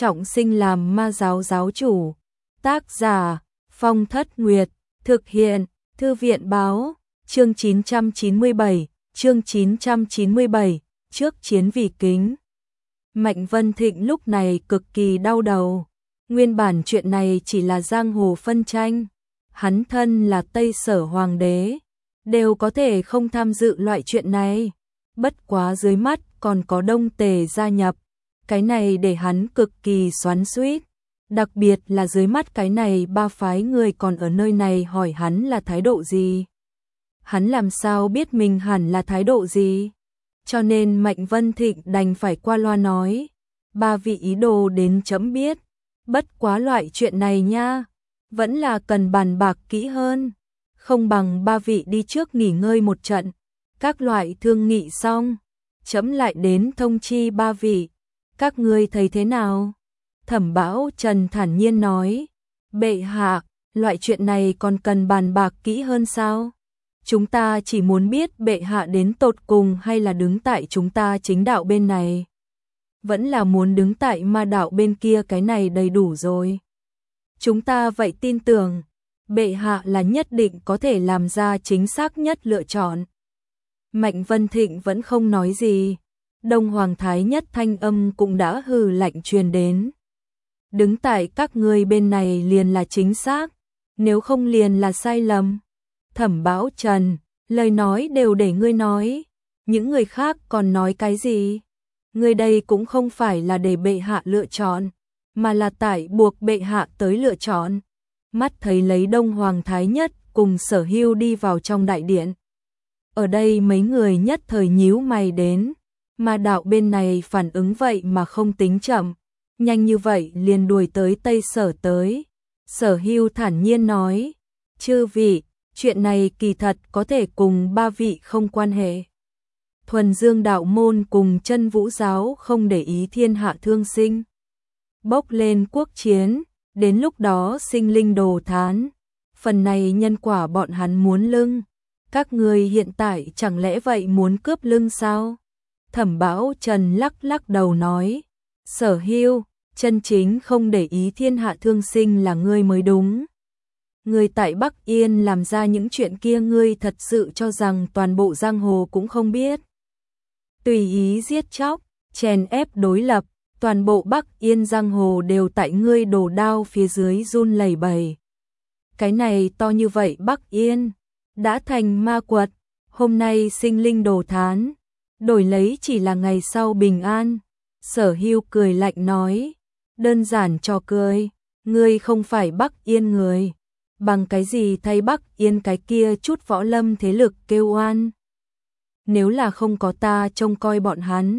trọng sinh làm ma giáo giáo chủ. Tác giả Phong Thất Nguyệt. Thực hiện Thư viện báo. Chương 997. Trước chiến vì kính. Mạnh Vân Thịnh lúc này cực kỳ đau đầu. Nguyên bản chuyện này chỉ là giang hồ phân tranh. Hắn thân là Tây Sở Hoàng đế, đều có thể không tham dự loại chuyện này. Bất quá dưới mắt còn có Đông Tề gia nhập. Cái này để hắn cực kỳ xoắn xuýt. Đặc biệt là dưới mắt cái này ba phái người còn ở nơi này hỏi hắn là thái độ gì. Hắn làm sao biết mình hẳn là thái độ gì. Cho nên Mạnh Vân Thịnh đành phải qua loa nói. Ba vị ý đồ đến chấm biết. Bất quá loại chuyện này nha, vẫn là cần bàn bạc kỹ hơn. Không bằng ba vị đi trước nghỉ ngơi một trận. Các loại thương nghị xong, chấm lại đến thông chi ba vị. Các ngươi thấy thế nào? Thẩm Bảo Trần thản nhiên nói. Bệ hạ, loại chuyện này còn cần bàn bạc kỹ hơn sao? Chúng ta chỉ muốn biết bệ hạ đến tột cùng hay là đứng tại chúng ta chính đạo bên này. Vẫn là muốn đứng tại ma đạo bên kia, cái này đầy đủ rồi. Chúng ta vậy tin tưởng, bệ hạ là nhất định có thể làm ra chính xác nhất lựa chọn. Mạnh Vân Thịnh vẫn không nói gì. Đông Hoàng Thái Nhất thanh âm cũng đã hừ lạnh truyền đến. Đứng tại các ngươi bên này liền là chính xác, nếu không liền là sai lầm. Thẩm Bảo Trần, lời nói đều để ngươi nói, những người khác còn nói cái gì? Ngươi đây cũng không phải là để bệ hạ lựa chọn, mà là tại buộc bệ hạ tới lựa chọn. Mắt thấy lấy Đông Hoàng Thái Nhất cùng Sở Hưu đi vào trong đại điện. Ở đây mấy người nhất thời nhíu mày đến, mà đạo bên này phản ứng vậy mà không tính chậm, nhanh như vậy liền đuổi tới Tây Sở tới. Sở Hưu thản nhiên nói, chư vị, chuyện này kỳ thật có thể cùng ba vị không quan hệ. Thuần Dương đạo môn cùng Chân Vũ giáo không để ý thiên hạ thương sinh. Bốc lên quốc chiến, đến lúc đó sinh linh đồ thán. Phần này nhân quả bọn hắn muốn lưng. Các người hiện tại chẳng lẽ vậy muốn cướp lưng sao? Thẩm Bảo Trần lắc lắc đầu nói. Sở Hưu, chân chính không để ý thiên hạ thương sinh là ngươi mới đúng. Ngươi tại Bắc Yên làm ra những chuyện kia, ngươi thật sự cho rằng toàn bộ giang hồ cũng không biết. Tùy ý giết chóc, chèn ép đối lập, toàn bộ Bắc Yên giang hồ đều tại ngươi đổ đao phía dưới run lẩy bẩy. Cái này to như vậy Bắc Yên đã thành ma quật, hôm nay sinh linh đồ thán, đổi lấy chỉ là ngày sau bình an. Sở Hưu cười lạnh nói, đơn giản trò cười, ngươi không phải Bắc Yên người, bằng cái gì thay Bắc Yên cái kia chút võ lâm thế lực kêu oan. Nếu là không có ta trông coi bọn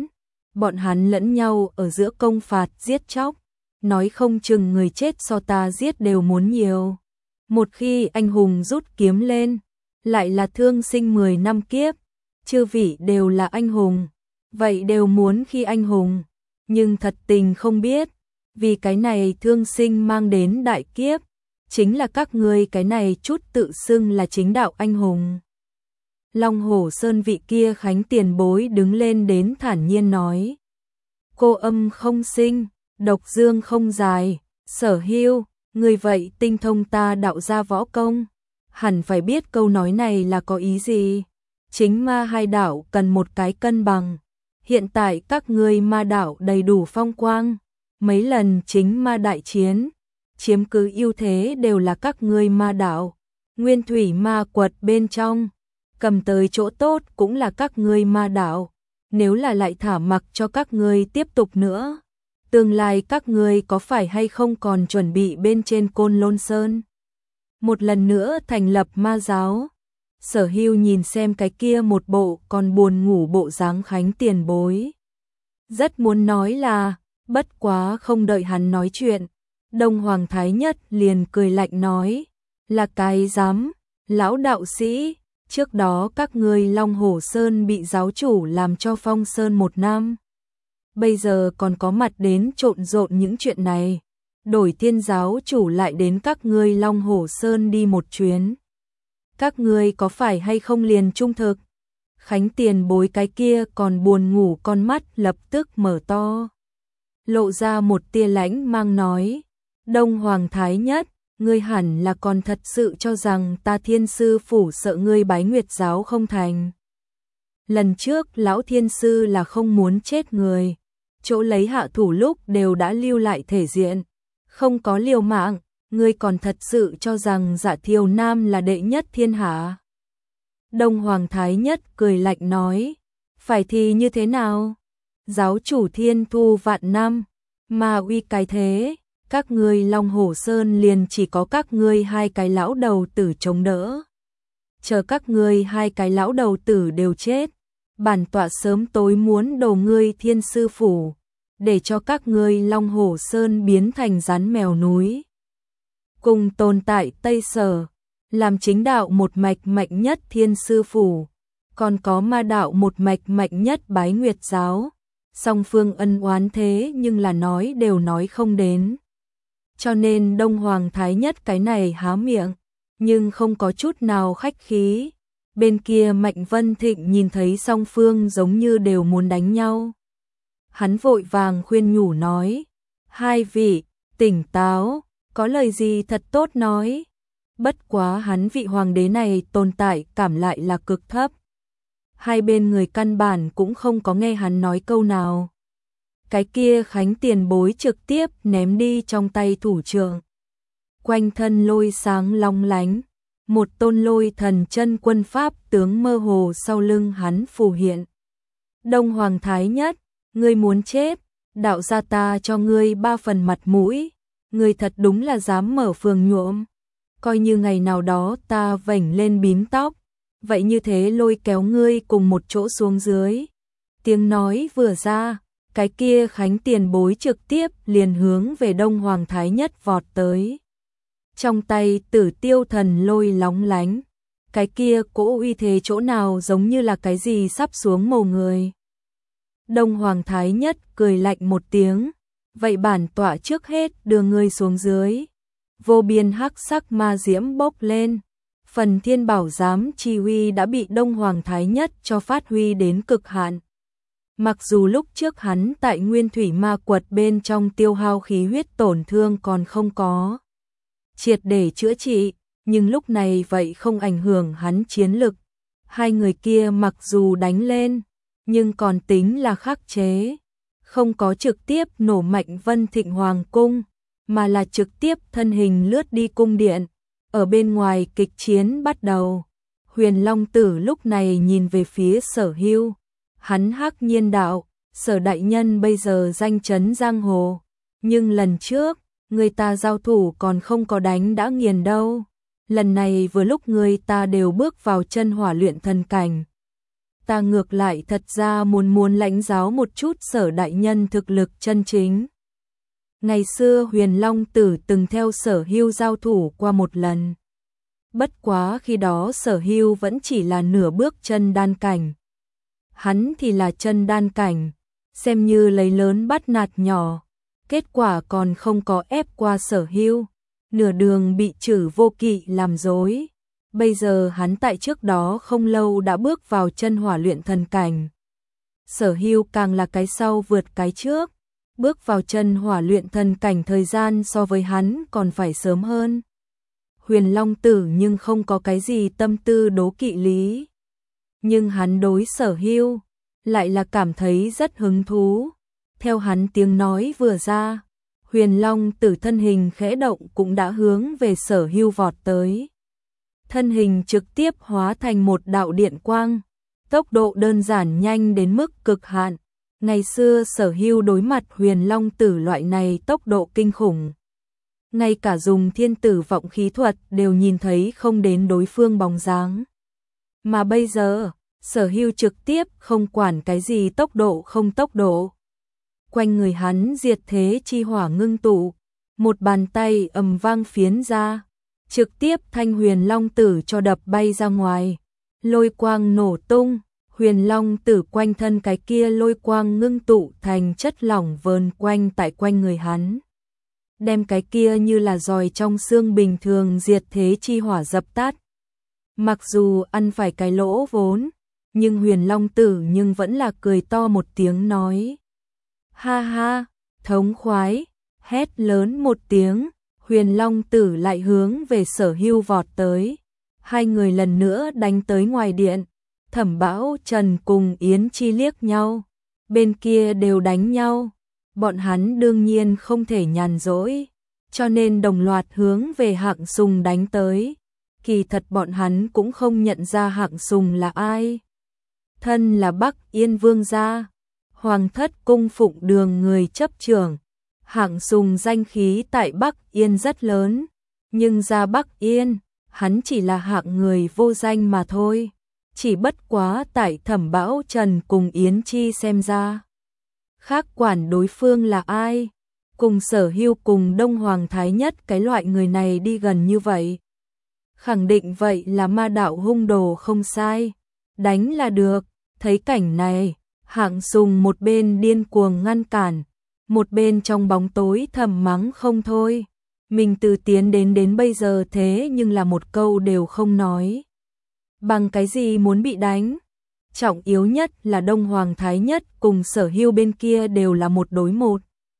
hắn lẫn nhau ở giữa công phạt giết chóc, nói không chừng người chết so ta giết đều muốn nhiều. Một khi anh hùng rút kiếm lên, lại là thương sinh 10 năm kiếp, chư vị đều là anh hùng, vậy đều muốn khi anh hùng, nhưng thật tình không biết, vì cái này thương sinh mang đến đại kiếp, chính là các ngươi cái này chút tự xưng là chính đạo anh hùng. Long Hổ Sơn vị kia Khánh tiền bối đứng lên đến thản nhiên nói. Cô âm không sinh, độc dương không dài, Sở Hưu, người vậy tinh thông ta đạo gia võ công, hẳn phải biết câu nói này là có ý gì. Chính ma hai đạo cần một cái cân bằng. Hiện tại các ngươi ma đạo đầy đủ phong quang, mấy lần chính ma đại chiến, chiếm cứ ưu thế đều là các ngươi ma đạo. Nguyên thủy ma quật bên trong, cầm tới chỗ tốt cũng là các ngươi ma đạo. Nếu là lại thả mặc cho các ngươi tiếp tục nữa, tương lai các ngươi có phải hay không còn chuẩn bị bên trên Côn Lôn Sơn một lần nữa thành lập ma giáo. Sở Hưu nhìn xem cái kia một bộ còn buồn ngủ bộ dáng Khánh tiền bối, rất muốn nói là, bất quá không đợi hắn nói chuyện, Đông Hoàng Thái Nhất liền cười lạnh nói, là cái dám, lão đạo sĩ, trước đó các ngươi Long Hổ Sơn bị giáo chủ làm cho phong sơn 1 năm. Bây giờ còn có mặt đến trộn rộn những chuyện này, đổi thiên giáo chủ lại đến các ngươi Long Hổ Sơn đi một chuyến. Các ngươi có phải hay không liền trung thực? Khánh tiền bối cái kia còn buồn ngủ con mắt lập tức mở to. lộ ra một tia lãnh mang nói, Đông Hoàng Thái Nhất, ngươi hẳn là còn thật sự cho rằng ta Thiên Sư Phủ sợ ngươi bái Nguyệt giáo không thành. Lần trước lão Thiên Sư là không muốn chết người, chỗ lấy hạ thủ lúc đều đã lưu lại thể diện, không có liều mạng, ngươi còn thật sự cho rằng Dạ Thiều Nam là đệ nhất thiên hạ. Đông Hoàng Thái Nhất cười lạnh nói, phải thì như thế nào? Giáo chủ Thiên Thu vạn năm, mà uy cái thế, các ngươi Long Hổ Sơn liền chỉ có các ngươi hai cái lão đầu tử chống đỡ. Chờ các ngươi hai cái lão đầu tử đều chết, bản tọa sớm tối muốn đổ ngươi Thiên Sư Phủ, để cho các ngươi Long Hổ Sơn biến thành rắn mèo núi. Cùng tồn tại Tây Sở, làm chính đạo một mạch mạnh nhất Thiên Sư Phủ, còn có ma đạo một mạch mạnh nhất Bái Nguyệt giáo. Song phương ân oán thế nhưng là nói đều nói không đến. Cho nên Đông Hoàng Thái Nhất cái này há miệng, nhưng không có chút nào khách khí. Bên kia Mạnh Vân Thịnh nhìn thấy song phương giống như đều muốn đánh nhau. Hắn vội vàng khuyên nhủ nói, hai vị, tỉnh táo, có lời gì thật tốt nói. Bất quá hắn vị hoàng đế này tồn tại cảm lại là cực thấp. Hai bên người căn bản cũng không có nghe hắn nói câu nào. Cái kia Khánh tiền bối trực tiếp ném đi trong tay thủ trưởng. Quanh thân lôi sáng long lánh, một tôn lôi thần chân quân pháp tướng mơ hồ sau lưng hắn phù hiện. Đông Hoàng Thái Nhất, ngươi muốn chết, đạo gia ta cho ngươi 3 phần mặt mũi, ngươi thật đúng là dám mở phường nhuộm. Coi như ngày nào đó ta vảnh lên bím tóc, vậy như thế lôi kéo ngươi cùng một chỗ xuống dưới. Tiếng nói vừa ra, cái kia Khánh tiền bối trực tiếp liền hướng về Đông Hoàng Thái Nhất vọt tới. Trong tay Tử Tiêu thần lôi lóng lánh, cái kia cỗ uy thế chỗ nào giống như là cái gì sắp xuống mồ người. Đông Hoàng Thái Nhất cười lạnh một tiếng, vậy bản tọa trước hết đưa ngươi xuống dưới. Vô biên hắc sắc ma diễm bốc lên, phần Thiên Bảo Giám chi uy đã bị Đông Hoàng Thái Nhất cho phát huy đến cực hạn. Mặc dù lúc trước hắn tại Nguyên Thủy Ma Quật bên trong tiêu hao khí huyết tổn thương còn không có triệt để chữa trị, nhưng lúc này vậy không ảnh hưởng hắn chiến lực. Hai người kia mặc dù đánh lên, nhưng còn tính là khắc chế, không có trực tiếp nổ Mạnh Vân Thịnh Hoàng cung, mà là trực tiếp thân hình lướt đi cung điện. Ở bên ngoài kịch chiến bắt đầu, Huyền Long Tử lúc này nhìn về phía Sở Hưu, hắn hắc nhiên đạo, Sở đại nhân bây giờ danh chấn giang hồ, nhưng lần trước, người ta giao thủ còn không có đánh đã nghiền đâu. Lần này vừa lúc người ta đều bước vào chân hỏa luyện thần cảnh. Ta ngược lại thật ra muốn lãnh giáo một chút Sở đại nhân thực lực chân chính. Ngày xưa Huyền Long Tử từng theo Sở Hưu giao thủ qua một lần. Bất quá khi đó Sở Hưu vẫn chỉ là nửa bước chân đan cảnh. Hắn thì là chân đan cảnh, xem như lấy lớn bắt nạt nhỏ. Kết quả còn không có ép qua Sở Hưu, nửa đường bị Trử Vô Kỵ làm dối. Bây giờ hắn tại trước đó không lâu đã bước vào chân hỏa luyện thần cảnh. Sở Hưu càng là cái sau vượt cái trước, bước vào chân hỏa luyện thần cảnh thời gian so với hắn còn phải sớm hơn. Huyền Long Tử nhưng không có cái gì tâm tư đố kỵ lý. Nhưng hắn đối Sở Hưu lại là cảm thấy rất hứng thú. Theo hắn tiếng nói vừa ra, Huyền Long Tử thân hình khẽ động cũng đã hướng về Sở Hưu vọt tới. Thân hình trực tiếp hóa thành một đạo điện quang, tốc độ đơn giản nhanh đến mức cực hạn. Ngày xưa Sở Hưu đối mặt Huyền Long Tử loại này tốc độ kinh khủng. Ngay cả dùng thiên tử vọng khí thuật đều nhìn thấy không đến đối phương bóng dáng. Mà bây giờ, Sở Hưu trực tiếp không quản cái gì tốc độ không tốc độ. Quanh người hắn diệt thế chi hỏa ngưng tụ, một bàn tay ầm vang phiến ra, trực tiếp thanh Huyền Long Tử cho đập bay ra ngoài. Lôi quang nổ tung, Huyền Long Tử quanh thân cái kia lôi quang ngưng tụ thành chất lỏng vờn quanh tại quanh người hắn. Đem cái kia như là giòi trong xương bình thường diệt thế chi hỏa dập tắt. Mặc dù ăn phải cái lỗ vốn, nhưng Huyền Long Tử nhưng vẫn là cười to một tiếng nói. Ha ha, thống khoái, hét lớn một tiếng, Huyền Long Tử lại hướng về Sở Hưu vọt tới. Hai người lần nữa đánh tới ngoài điện, Thẩm Bão Trần cùng Yến Chi liếc nhau, bên kia đều đánh nhau, bọn hắn đương nhiên không thể nhàn rỗi, cho nên đồng loạt hướng về Hạng Sùng đánh tới. Kỳ thật bọn hắn cũng không nhận ra Hạng Sùng là ai. Thân là Bắc Yên Vương gia, Hoàng thất cung phụng Đường người chấp trưởng. Hạng Sùng danh khí tại Bắc Yên rất lớn, nhưng ra Bắc Yên, hắn chỉ là hạng người vô danh mà thôi. Chỉ bất quá tại Thẩm Bão Trần cùng Yến Chi xem ra, khác quản đối phương là ai, cùng Sở Hưu cùng Đông Hoàng Thái Nhất cái loại người này đi gần như vậy. Khẳng định vậy là ma đạo hung đồ không sai, đánh là được. Thấy cảnh này, Hạng Sùng một bên điên cuồng ngăn cản, một bên trong bóng tối thầm mắng không thôi. Mình từ tiến đến bây giờ thế nhưng là một câu đều không nói. Bằng cái gì muốn bị đánh? Trọng yếu nhất là Đông Hoàng Thái Nhất cùng Sở Hưu bên kia đều là một đối một.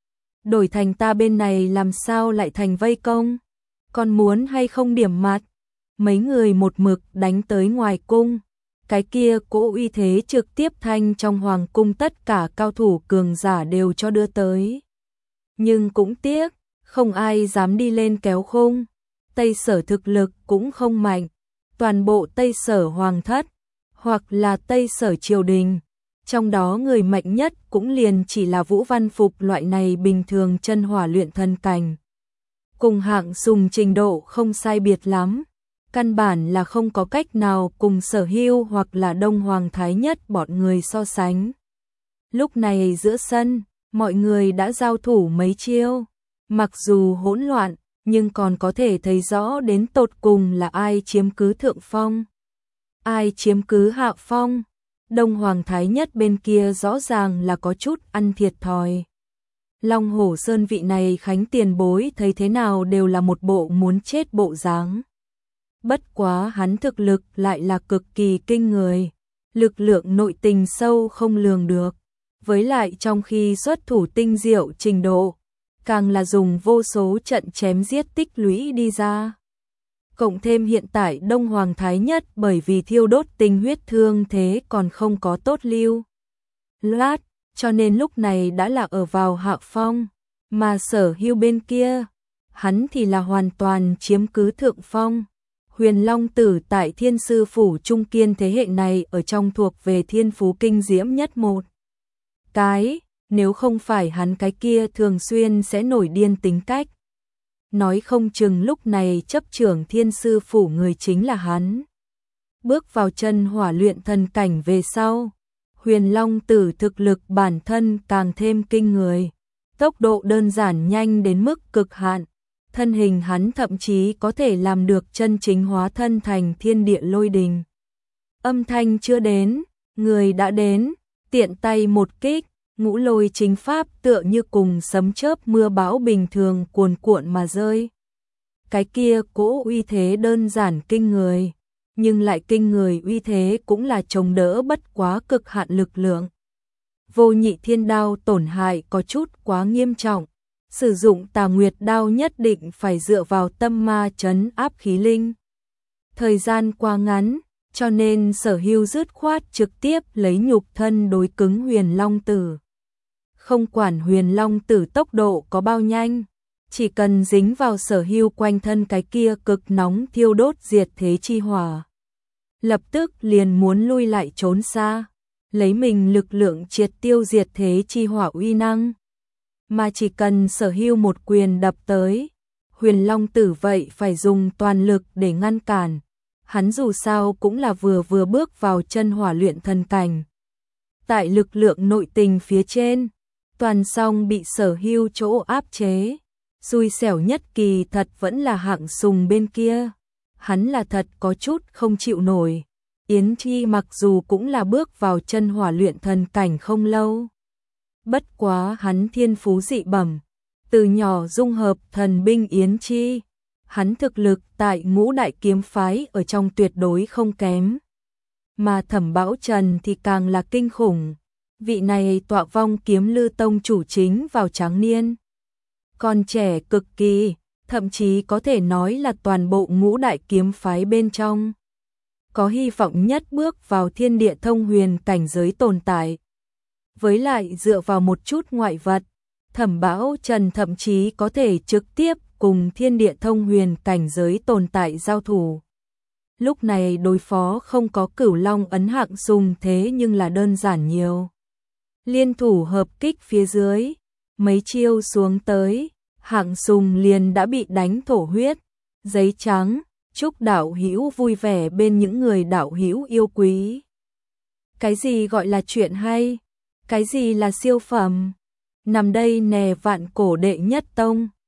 Đổi thành ta bên này làm sao lại thành vây công? Còn muốn hay không điểm mặt? Mấy người một mực đánh tới ngoài cung. Cái kia cỗ uy thế trực tiếp thanh trong hoàng cung tất cả cao thủ cường giả đều cho đưa tới. Nhưng cũng tiếc, không ai dám đi lên kéo khung. Tây Sở thực lực cũng không mạnh. Toàn bộ Tây Sở hoàng thất, hoặc là Tây Sở triều đình, trong đó người mạnh nhất cũng liền chỉ là Vũ Văn Phục loại này bình thường chân hỏa luyện thân cảnh. Cùng Hạng Sùng trình độ không sai biệt lắm. Căn bản là không có cách nào cùng Sở Hưu hoặc là Đông Hoàng Thái Nhất bọn người so sánh. Lúc này giữa sân, mọi người đã giao thủ mấy chiêu. Mặc dù hỗn loạn, nhưng còn có thể thấy rõ đến tột cùng là ai chiếm cứ thượng phong, ai chiếm cứ hạ phong. Đông Hoàng Thái Nhất bên kia rõ ràng là có chút ăn thiệt thòi. Long Hổ Sơn vị này Khánh tiền bối thấy thế nào đều là một bộ muốn chết bộ dáng. Bất quá hắn thực lực lại là cực kỳ kinh người, lực lượng nội tình sâu không lường được, với lại trong khi xuất thủ tinh diệu trình độ, càng là dùng vô số trận chém giết tích lũy đi ra. Cộng thêm hiện tại Đông Hoàng Thái Nhất bởi vì thiêu đốt tinh huyết thương thế còn không có tốt lưu loát, cho nên lúc này đã là ở vào hạ phong, mà Sở Hưu bên kia, hắn thì là hoàn toàn chiếm cứ thượng phong. Huyền Long Tử tại Thiên Sư Phủ Trung Kiên thế hệ này ở trong thuộc về thiên phú kinh diễm nhất một cái, nếu không phải hắn cái kia thường xuyên sẽ nổi điên tính cách. Nói không chừng lúc này chấp trưởng Thiên Sư Phủ người chính là hắn. Bước vào chân hỏa luyện thần cảnh về sau, Huyền Long Tử thực lực bản thân càng thêm kinh người, tốc độ đơn giản nhanh đến mức cực hạn. Thân hình hắn thậm chí có thể làm được chân chính hóa thân thành thiên địa lôi đình. Âm thanh chưa đến, người đã đến, tiện tay một kích, ngũ lôi chính pháp tựa như cùng sấm chớp mưa bão bình thường cuồn cuộn mà rơi. Cái kia cỗ uy thế đơn giản kinh người, nhưng lại kinh người uy thế cũng là chống đỡ bất quá cực hạn lực lượng. Vô Nhị Thiên Đao tổn hại có chút quá nghiêm trọng. Sử dụng Tà Nguyệt Đao nhất định phải dựa vào tâm ma trấn áp khí linh. Thời gian quá ngắn, cho nên Sở Hưu dứt khoát trực tiếp lấy nhục thân đối cứng Huyền Long Tử. Không quản Huyền Long Tử tốc độ có bao nhanh, chỉ cần dính vào Sở Hưu quanh thân cái kia cực nóng thiêu đốt diệt thế chi hỏa, lập tức liền muốn lui lại trốn xa, lấy mình lực lượng triệt tiêu diệt thế chi hỏa uy năng. Mà chỉ cần Sở Hưu một quyền đập tới, Huyền Long Tử vậy phải dùng toàn lực để ngăn cản. Hắn dù sao cũng là vừa bước vào chân hỏa luyện thần cảnh. Tại lực lượng nội tình phía trên, toàn song bị Sở Hưu chỗ áp chế. Xui xẻo nhất kỳ thật vẫn là Hạng Sùng bên kia. Hắn là thật có chút không chịu nổi. Yến Chi mặc dù cũng là bước vào chân hỏa luyện thần cảnh không lâu. Bất quá hắn thiên phú dị bẩm, từ nhỏ dung hợp thần binh Yến Chi, hắn thực lực tại Ngũ Đại Kiếm Phái ở trong tuyệt đối không kém. Mà Thẩm Bão Trần thì càng là kinh khủng, Vị này tọa vong Kiếm Lư tông chủ chính vào tráng niên. Còn trẻ cực kỳ, thậm chí có thể nói là toàn bộ ngũ đại kiếm phái bên trong. Có hy vọng nhất bước vào thiên địa thông huyền cảnh giới tồn tại. Với lại dựa vào một chút ngoại vật, Thẩm Bão Trần thậm chí có thể trực tiếp cùng thiên địa thông huyền cảnh giới tồn tại giao thủ. Lúc này đối phó không có Cửu Long ấn Hạng Sùng thế nhưng là đơn giản nhiều. Liên thủ hợp kích phía dưới, mấy chiêu xuống tới, Hạng Sùng liền đã bị đánh thổ huyết. Giấy trắng, chúc đạo hữu vui vẻ bên những người đạo hữu yêu quý. Cái gì gọi là chuyện hay? Cái gì là siêu phẩm? Nằm đây nè Vạn Cổ đệ nhất tông.